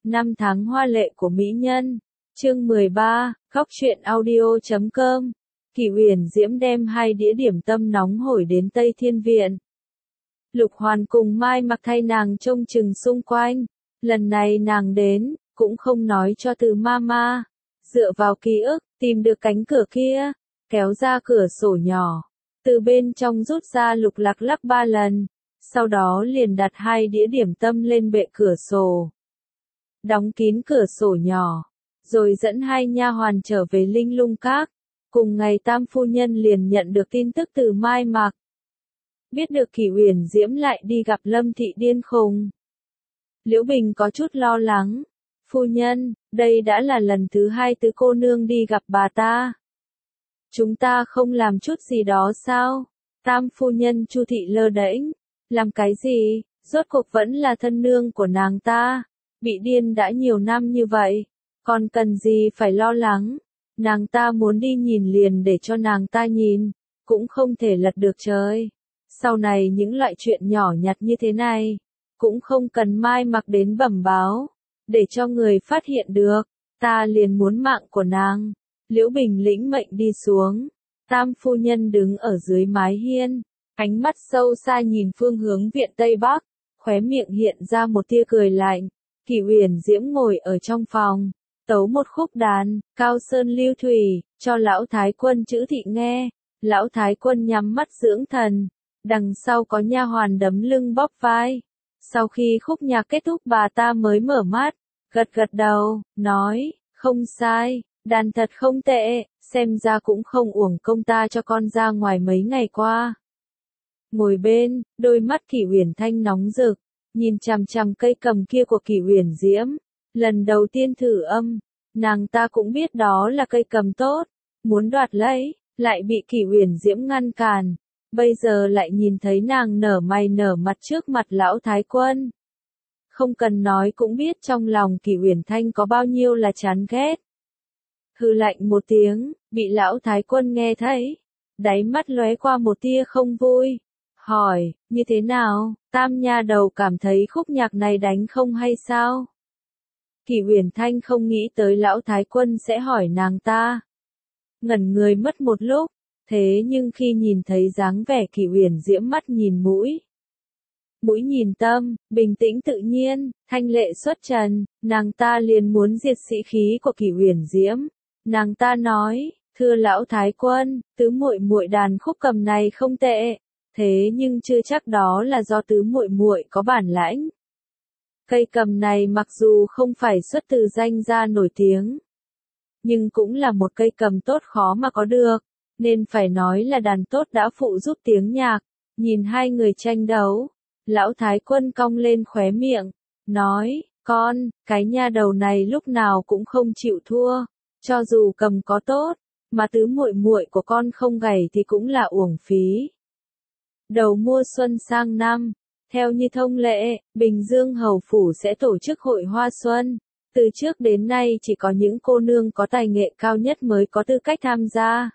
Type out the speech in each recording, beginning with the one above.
Năm tháng hoa lệ của mỹ nhân. Chương 13, Góc truyện audio.com. Kỳ Uyển Diễm đem 2 đĩa điểm tâm nóng hổi đến Tây Thiên Viện. Lục Hoàn cùng Mai Mặc thay nàng trông chừng xung quanh. Lần này nàng đến, cũng không nói cho Từ Mama. Dựa vào ký ức, tìm được cánh cửa kia, kéo ra cửa sổ nhỏ. Từ bên trong rút ra lục lạc lắc 3 lần. Sau đó liền đặt 2 đĩa điểm tâm lên bệ cửa sổ. Đóng kín cửa sổ nhỏ. Rồi dẫn 2 nha hoàn trở về Linh Lung Các. Cùng ngày Tam phu nhân liền nhận được tin tức từ Mai Mặc. Biết được Kỳ Uyển Diễm lại đi gặp Lâm Thị điên khùng. Liễu Bình có chút lo lắng. Phu nhân, đây đã là lần thứ 2 tứ cô nương đi gặp bà ta. Chúng ta không làm chút gì đó sao? Tam phu nhân Chu Thị lơ đễnh. Làm cái gì? Rốt cuộc vẫn là thân nương của nàng ta. Bị điên đã nhiều năm như vậy. Còn cần gì phải lo lắng? Nàng ta muốn đi nhìn liền để cho nàng ta nhìn. Cũng không thể lật được trời. Sau này những loại chuyện nhỏ nhặt như thế này. Cũng không cần Mai Mặc đến bẩm báo. Để cho người phát hiện được. Ta liền muốn mạng của nàng. Liễu Bình lĩnh mệnh đi xuống. Tam phu nhân đứng ở dưới mái hiên. Ánh mắt sâu xa nhìn phương hướng viện Tây Bắc. Khóe miệng hiện ra một tia cười lạnh. Kỳ Uyển Diễm ngồi ở trong phòng. Tấu một khúc đàn, Cao Sơn Lưu Thủy, cho lão thái quân Chữ Thị nghe. Lão thái quân nhắm mắt dưỡng thần. Đằng sau có nha hoàn đấm lưng bóp vai. Sau khi khúc nhạc kết thúc bà ta mới mở mắt. Gật gật đầu, nói, không sai, đàn thật không tệ, xem ra cũng không uổng công ta cho con ra ngoài mấy ngày qua. Ngồi bên, đôi mắt Kỳ Uyển Thanh nóng rực, nhìn chằm chằm cây cầm kia của Kỳ Uyển Diễm. Lần đầu tiên thử âm, nàng ta cũng biết đó là cây cầm tốt, muốn đoạt lấy, lại bị Kỳ Uyển Diễm ngăn cản. Bây giờ lại nhìn thấy nàng nở mày nở mặt trước mặt lão thái quân. Không cần nói cũng biết trong lòng Kỳ Uyển Thanh có bao nhiêu là chán ghét. Hừ lạnh một tiếng, bị lão thái quân nghe thấy. Đáy mắt lóe qua một tia không vui. Hỏi, như thế nào, Tam nha đầu cảm thấy khúc nhạc này đánh không hay sao? Kỳ Uyển Thanh không nghĩ tới lão thái quân sẽ hỏi nàng ta. Ngẩn người mất một lúc, thế nhưng khi nhìn thấy dáng vẻ Kỳ Uyển Diễm mắt nhìn mũi. Mũi nhìn tâm, bình tĩnh tự nhiên, thanh lệ xuất trần, nàng ta liền muốn diệt sĩ khí của Kỳ Uyển Diễm. Nàng ta nói, thưa lão thái quân, tứ muội muội đàn khúc cầm này không tệ, thế nhưng chưa chắc đó là do tứ muội muội có bản lãnh. Cây cầm này mặc dù không phải xuất từ danh gia nổi tiếng, nhưng cũng là một cây cầm tốt khó mà có được, nên phải nói là đàn tốt đã phụ giúp tiếng nhạc. Nhìn 2 người tranh đấu, lão thái quân cong lên khóe miệng, nói, con, cái nha đầu này lúc nào cũng không chịu thua, cho dù cầm có tốt, mà tứ muội muội của con không gảy thì cũng là uổng phí. Đầu mùa xuân sang năm, theo như thông lệ, Bình Dương Hầu Phủ sẽ tổ chức hội hoa xuân. Từ trước đến nay chỉ có những cô nương có tài nghệ cao nhất mới có tư cách tham gia.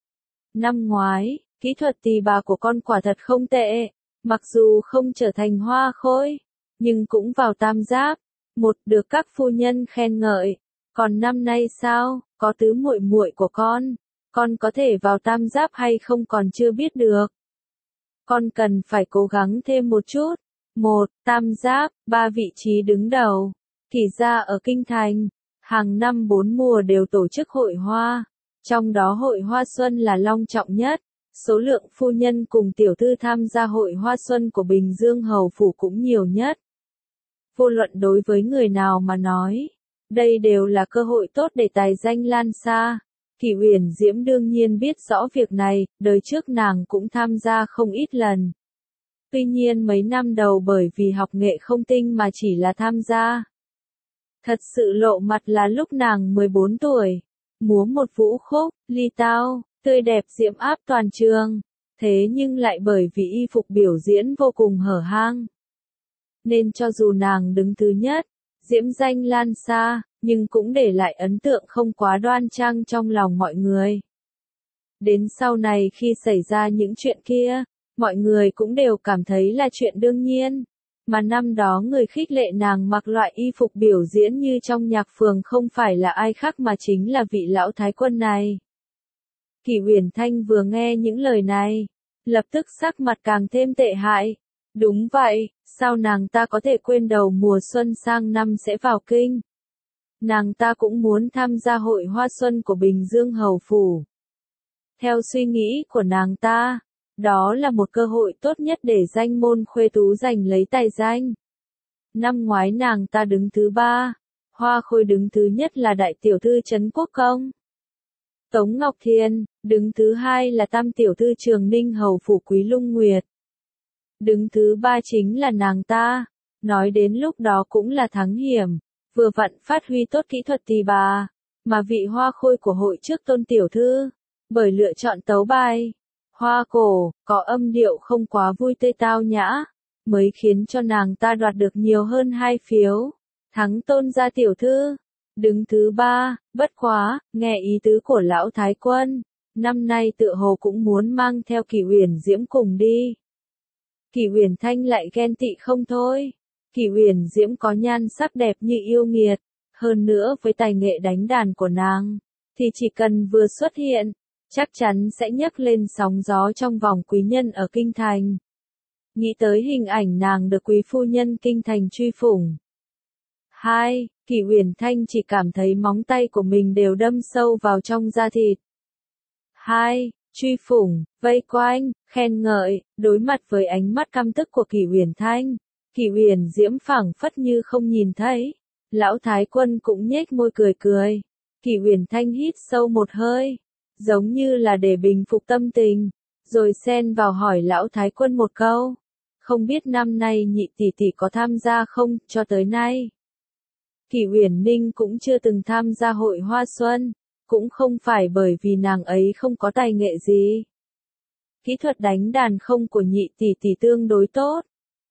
Năm ngoái, kỹ thuật tỳ bà của con quả thật không tệ, mặc dù không trở thành hoa khôi, nhưng cũng vào tam giáp, một được các phu nhân khen ngợi. Còn năm nay sao, có tứ muội muội của con có thể vào tam giáp hay không còn chưa biết được. Con cần phải cố gắng thêm một chút. 1. Tam giáp, 3 vị trí đứng đầu. Thì ra ở Kinh Thành, hàng năm 4 mùa đều tổ chức hội hoa. Trong đó hội hoa xuân là long trọng nhất. Số lượng phu nhân cùng tiểu thư tham gia hội hoa xuân của Bình Dương Hầu Phủ cũng nhiều nhất. Vô luận đối với người nào mà nói, đây đều là cơ hội tốt để tài danh lan xa. Kỳ Uyển Diễm đương nhiên biết rõ việc này, đời trước nàng cũng tham gia không ít lần. Tuy nhiên mấy năm đầu bởi vì học nghệ không tinh mà chỉ là tham gia. Thật sự lộ mặt là lúc nàng 14 tuổi, múa một vũ khúc, ly tao, tươi đẹp diễm áp toàn trường. Thế nhưng lại bởi vì y phục biểu diễn vô cùng hở hang, nên cho dù nàng đứng thứ nhất, diễm danh lan xa, nhưng cũng để lại ấn tượng không quá đoan trang trong lòng mọi người. Đến sau này khi xảy ra những chuyện kia, mọi người cũng đều cảm thấy là chuyện đương nhiên. Mà năm đó người khích lệ nàng mặc loại y phục biểu diễn như trong nhạc phường không phải là ai khác mà chính là vị lão thái quân này. Kỷ Uyển Thanh vừa nghe những lời này, lập tức sắc mặt càng thêm tệ hại. Đúng vậy, sao nàng ta có thể quên đầu mùa xuân sang năm sẽ vào kinh? Nàng ta cũng muốn tham gia hội hoa xuân của Bình Dương Hầu Phủ. Theo suy nghĩ của nàng ta, đó là một cơ hội tốt nhất để danh môn khuê tú giành lấy tài danh. Năm ngoái nàng ta đứng thứ 3, Hoa Khôi đứng thứ nhất là đại tiểu thư Trấn Quốc Công. Tống Ngọc Thiên, đứng thứ 2 là tam tiểu thư Trường Ninh Hầu Phủ Quý Lung Nguyệt. Đứng thứ 3 chính là nàng ta, nói đến lúc đó cũng là thắng hiểm, vừa vặn phát huy tốt kỹ thuật tỳ bà, mà vị Hoa Khôi của hội trước Tôn tiểu thư, bởi lựa chọn tấu bài Hoa Cổ, có âm điệu không quá vui tươi tao nhã, mới khiến cho nàng ta đoạt được nhiều hơn 2 phiếu, thắng Tôn gia tiểu thư. Đứng thứ 3, bất quá, nghe ý tứ của lão thái quân, năm nay tựa hồ cũng muốn mang theo Kỷ Uyển Diễm cùng đi. Kỷ Uyển Thanh lại ghen tị không thôi. Kỷ Uyển Diễm có nhan sắc đẹp như yêu nghiệt, hơn nữa với tài nghệ đánh đàn của nàng, thì chỉ cần vừa xuất hiện, chắc chắn sẽ nhấc lên sóng gió trong vòng quý nhân ở kinh thành. Nghĩ tới hình ảnh nàng được quý phu nhân kinh thành truy phủng. 2. Kỷ Uyển Thanh chỉ cảm thấy móng tay của mình đều đâm sâu vào trong da thịt. 2. Truy phủng, vây quanh, khen ngợi, đối mặt với ánh mắt căm tức của Kỷ Uyển Thanh, Kỷ Uyển Diễm phảng phất như không nhìn thấy. Lão thái quân cũng nhếch môi cười cười. Kỷ Uyển Thanh hít sâu một hơi, giống như là để bình phục tâm tình, rồi xen vào hỏi lão thái quân một câu. Không biết năm nay nhị tỷ tỷ có tham gia không, cho tới nay. Kỷ Uyển Ninh cũng chưa từng tham gia hội hoa xuân, cũng không phải bởi vì nàng ấy không có tài nghệ gì. Kỹ thuật đánh đàn không của nhị tỷ tỷ tương đối tốt.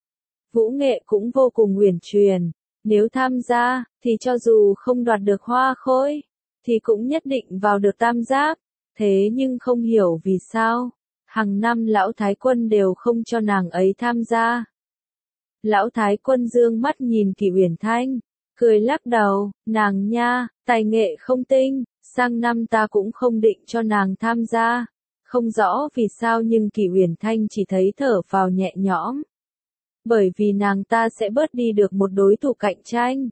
Vũ nghệ cũng vô cùng uyển chuyển, nếu tham gia, thì cho dù không đoạt được Hoa Khôi, thì cũng nhất định vào được tam giác. Thế nhưng không hiểu vì sao, hàng năm lão thái quân đều không cho nàng ấy tham gia. Lão thái quân dương mắt nhìn Kỷ Uyển Thanh, cười lắc đầu, nàng nha, tài nghệ không tinh, sang năm ta cũng không định cho nàng tham gia. Không rõ vì sao nhưng Kỷ Uyển Thanh chỉ thấy thở phào nhẹ nhõm. Bởi vì nàng ta sẽ bớt đi được một đối thủ cạnh tranh.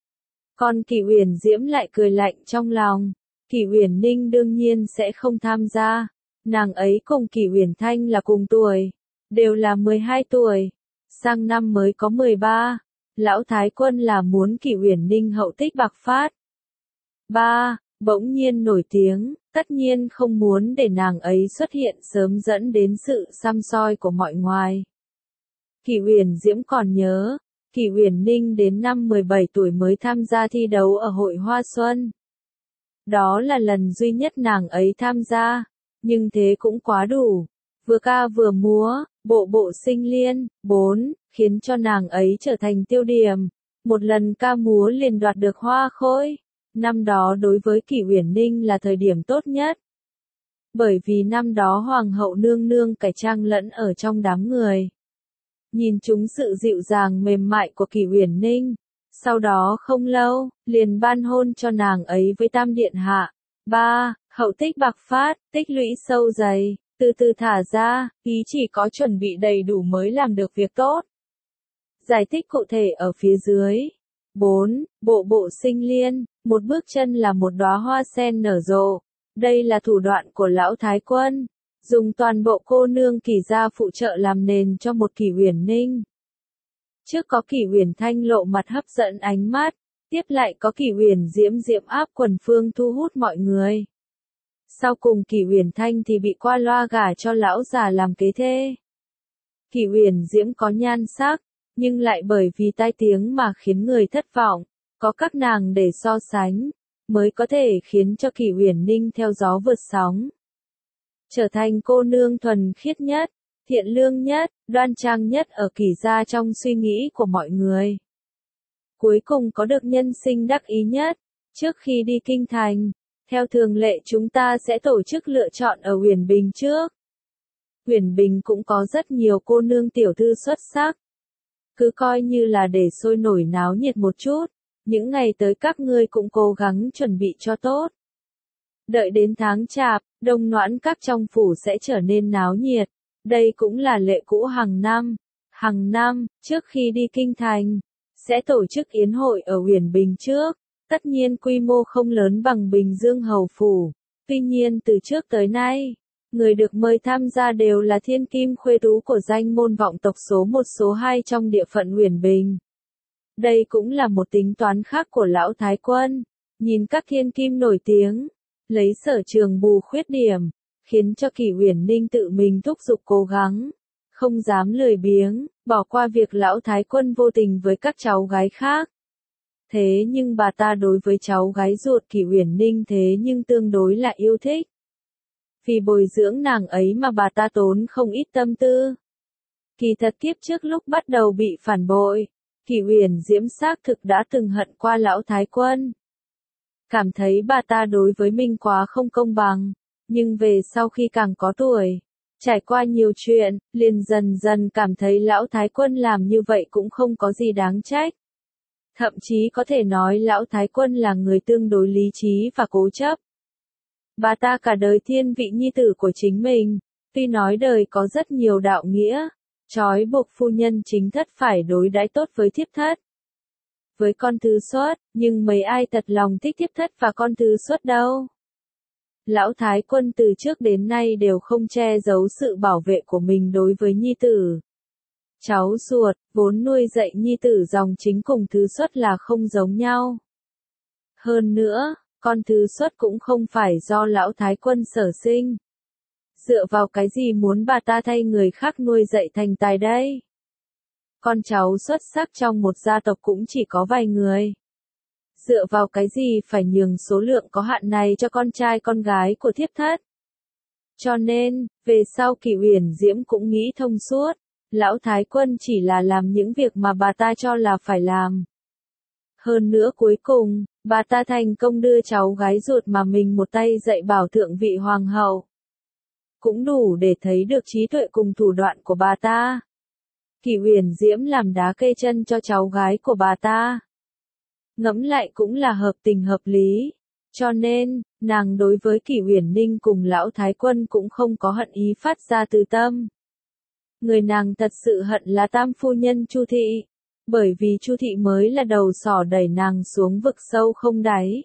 Còn Kỷ Uyển Diễm lại cười lạnh trong lòng. Kỷ Uyển Ninh đương nhiên sẽ không tham gia. Nàng ấy cùng Kỷ Uyển Thanh là cùng tuổi, đều là 12 tuổi, sang năm mới có 13. Lão thái quân là muốn Kỷ Uyển Ninh hậu tích bạc phát. 3. Bỗng nhiên nổi tiếng, tất nhiên không muốn để nàng ấy xuất hiện sớm dẫn đến sự săm soi của mọi ngoài. Kỷ Uyển Diễm còn nhớ, Kỷ Uyển Ninh đến năm 17 tuổi mới tham gia thi đấu ở hội hoa xuân. Đó là lần duy nhất nàng ấy tham gia, nhưng thế cũng quá đủ. Vừa ca vừa múa, bộ bộ sinh liên. 4. Khiến cho nàng ấy trở thành tiêu điểm. Một lần ca múa liền đoạt được Hoa Khôi. Năm đó đối với Kỷ Uyển Ninh là thời điểm tốt nhất. Bởi vì năm đó Hoàng hậu nương nương cải trang lẫn ở trong đám người. Nhìn chúng sự dịu dàng mềm mại của Kỷ Uyển Ninh. Sau đó không lâu, liền ban hôn cho nàng ấy với Tam Điện Hạ. 3. Hậu tích bạc phát, tích lũy sâu dày, từ từ thả ra, ý chỉ có chuẩn bị đầy đủ mới làm được việc tốt. Giải thích cụ thể ở phía dưới. 4. Bộ bộ sinh liên, một bước chân là một đóa hoa sen nở rộ. Đây là thủ đoạn của lão thái quân, dùng toàn bộ cô nương Kỷ gia phụ trợ làm nền cho một Kỷ Uyển Ninh. Trước có Kỷ Uyển Thanh lộ mặt hấp dẫn ánh mắt, tiếp lại có Kỷ Uyển Diễm diễm áp quần phương thu hút mọi người. Sau cùng Kỷ Uyển Thanh thì bị qua loa gả cho lão già làm kế thê. Kỷ Uyển Diễm có nhan sắc, nhưng lại bởi vì tai tiếng mà khiến người thất vọng, có các nàng để so sánh, mới có thể khiến cho Kỷ Uyển Ninh theo gió vượt sóng. Trở thành cô nương thuần khiết nhất, thiện lương nhất, đoan trang nhất ở Kỷ gia trong suy nghĩ của mọi người. Cuối cùng có được nhân sinh đắc ý nhất, trước khi đi kinh thành, theo thường lệ chúng ta sẽ tổ chức lựa chọn ở Uyển Bình trước. Uyển Bình cũng có rất nhiều cô nương tiểu thư xuất sắc. cứ coi như là để sôi nổi náo nhiệt một chút, những ngày tới các ngươi cũng cố gắng chuẩn bị cho tốt. Đợi đến tháng Chạp, Đông Noãn Các trong phủ sẽ trở nên náo nhiệt, đây cũng là lệ cũ hàng năm. Hàng năm, trước khi đi kinh thành, sẽ tổ chức yến hội ở Uyển Bình trước, tất nhiên quy mô không lớn bằng Bình Dương Hầu Phủ, tuy nhiên từ trước tới nay, người được mời tham gia đều là thiên kim khuê tú của danh môn vọng tộc số 1 số 2 trong địa phận Uyển Bình. Đây cũng là một tính toán khác của lão Thái Quân, nhìn các thiên kim nổi tiếng, lấy sở trường bù khuyết điểm, khiến cho Kỷ Uyển Ninh tự mình thúc giục cố gắng, không dám lười biếng, bỏ qua việc lão Thái Quân vô tình với các cháu gái khác. Thế nhưng bà ta đối với cháu gái ruột Kỷ Uyển Ninh thế nhưng tương đối là yêu thích. Vì bồi dưỡng nàng ấy mà bà ta tốn không ít tâm tư. Kỳ thật kiếp trước lúc bắt đầu bị phản bội, Kỷ Uyển Diễm xác thực đã từng hận qua lão Thái Quân. Cảm thấy bà ta đối với mình quá không công bằng, nhưng về sau khi càng có tuổi, trải qua nhiều chuyện, liền dần dần cảm thấy lão Thái Quân làm như vậy cũng không có gì đáng trách. Thậm chí có thể nói lão Thái Quân là người tương đối lý trí và cố chấp. Bà ta cả đời thiên vị nhi tử của chính mình, tuy nói đời có rất nhiều đạo nghĩa, trói buộc phu nhân chính thất phải đối đãi tốt với thiếp thất. Với con thứ xuất, nhưng mấy ai thật lòng thích thiếp thất và con thứ xuất đâu. Lão Thái Quân từ trước đến nay đều không che giấu sự bảo vệ của mình đối với nhi tử. Cháu ruột, vốn nuôi dạy nhi tử dòng chính cùng thứ xuất là không giống nhau. Hơn nữa, con thứ xuất cũng không phải do lão Thái Quân sở sinh. Dựa vào cái gì muốn bà ta thay người khác nuôi dạy thành tài đây? Con cháu xuất sắc trong một gia tộc cũng chỉ có vài người. Dựa vào cái gì phải nhường số lượng có hạn này cho con trai con gái của thiếp thất? Cho nên, về sau Kỷ Uyển Diễm cũng nghĩ thông suốt, lão Thái Quân chỉ là làm những việc mà bà ta cho là phải làm. Hơn nữa cuối cùng, bà ta thành công đưa cháu gái ruột mà mình một tay dạy bảo thượng vị hoàng hậu. Cũng đủ để thấy được trí tuệ cùng thủ đoạn của bà ta. Kỷ Uyển Diễm làm đá kê chân cho cháu gái của bà ta. Ngẫm lại cũng là hợp tình hợp lý. Cho nên, nàng đối với Kỷ Uyển Ninh cùng lão Thái Quân cũng không có hận ý phát ra từ tâm. Người nàng thật sự hận là tam phu nhân Chu Thị. Bởi vì Chu Thị mới là đầu sỏ đẩy nàng xuống vực sâu không đáy.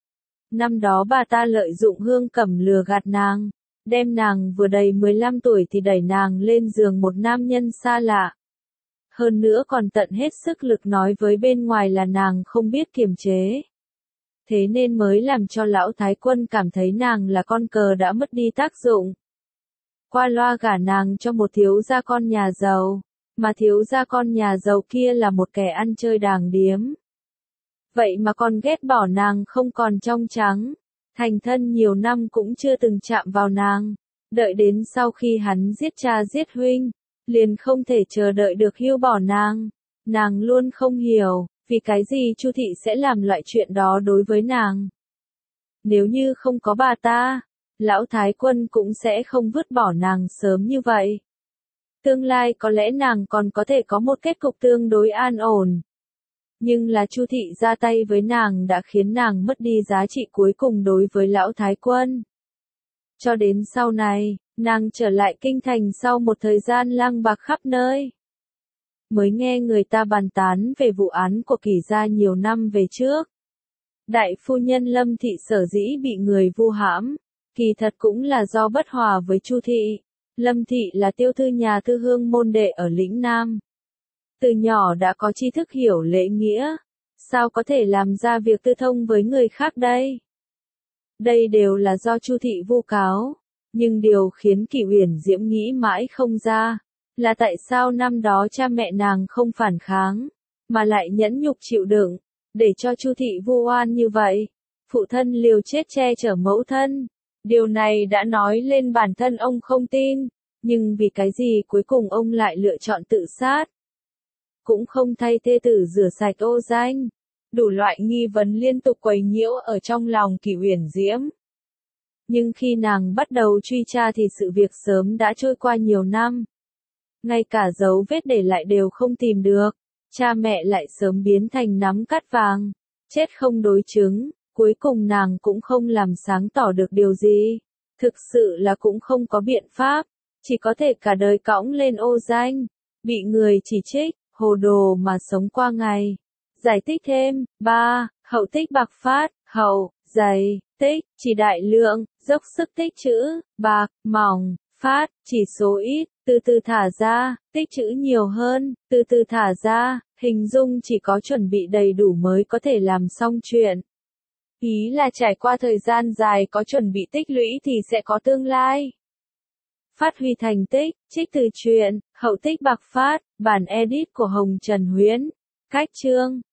Năm đó bà ta lợi dụng Hương Cẩm lừa gạt nàng, đem nàng vừa đầy 15 tuổi thì đẩy nàng lên giường một nam nhân xa lạ. Hơn nữa còn tận hết sức lực nói với bên ngoài là nàng không biết kiềm chế. Thế nên mới làm cho lão Thái Quân cảm thấy nàng là con cờ đã mất đi tác dụng. Qua loa gả nàng cho một thiếu gia con nhà giàu, mà thiếu gia con nhà giàu kia là một kẻ ăn chơi đàng điếm. Vậy mà còn ghét bỏ nàng không còn trong trắng, thành thân nhiều năm cũng chưa từng chạm vào nàng, đợi đến sau khi hắn giết cha giết huynh, liền không thể chờ đợi được hưu bỏ nàng. Nàng luôn không hiểu, vì cái gì Chu Thị sẽ làm loại chuyện đó đối với nàng. Nếu như không có bà ta, lão Thái Quân cũng sẽ không vứt bỏ nàng sớm như vậy. Tương lai có lẽ nàng còn có thể có một kết cục tương đối an ổn. Nhưng là Chu Thị ra tay với nàng đã khiến nàng mất đi giá trị cuối cùng đối với lão Thái Quân. Cho đến sau này, nàng trở lại kinh thành sau một thời gian lang bạc khắp nơi. Mới nghe người ta bàn tán về vụ án của Kỷ gia nhiều năm về trước. Đại phu nhân Lâm Thị sở dĩ bị người vu hãm, kỳ thật cũng là do bất hòa với Chu Thị. Lâm Thị là tiêu thư nhà thư hương môn đệ ở lĩnh Nam. Từ nhỏ đã có tri thức hiểu lễ nghĩa, sao có thể làm ra việc tư thông với người khác đây? Đây đều là do Chu Thị vu cáo, nhưng điều khiến Kỷ Uyển Diễm nghĩ mãi không ra, là tại sao năm đó cha mẹ nàng không phản kháng, mà lại nhẫn nhục chịu đựng, để cho Chu Thị vu oan như vậy. Phụ thân liều chết che chở mẫu thân. Điều này đã nói lên bản thân ông không tin, nhưng vì cái gì cuối cùng ông lại lựa chọn tự sát? Cũng không thay thê tử rửa sạch ô danh. Đủ loại nghi vấn liên tục quấy nhiễu ở trong lòng Kỷ Uyển Diễm. Nhưng khi nàng bắt đầu truy tra thì sự việc sớm đã trôi qua nhiều năm. ngay cả dấu vết để lại đều không tìm được. Cha mẹ lại sớm biến thành nắm cát vàng, chết không đối chứng, cuối cùng nàng cũng không làm sáng tỏ được điều gì. Thực sự là cũng không có biện pháp, chỉ có thể cả đời cõng lên ô danh, bị người chỉ trích, hồ đồ mà sống qua ngày. Giải thích thêm, 3. Hậu tích bạc phát, hậu, dày, tích, chỉ đại lượng, dốc sức tích trữ, bạc, mỏng, phát, chỉ số ít, từ từ thả ra, tích trữ nhiều hơn, từ từ thả ra, hình dung chỉ có chuẩn bị đầy đủ mới có thể làm xong chuyện. Ý là trải qua thời gian dài có chuẩn bị tích lũy thì sẽ có tương lai. Phát huy thành tích, trích từ truyện, hậu tích bạc phát, bản edit của Hồng Trần Huyễn. Cách chương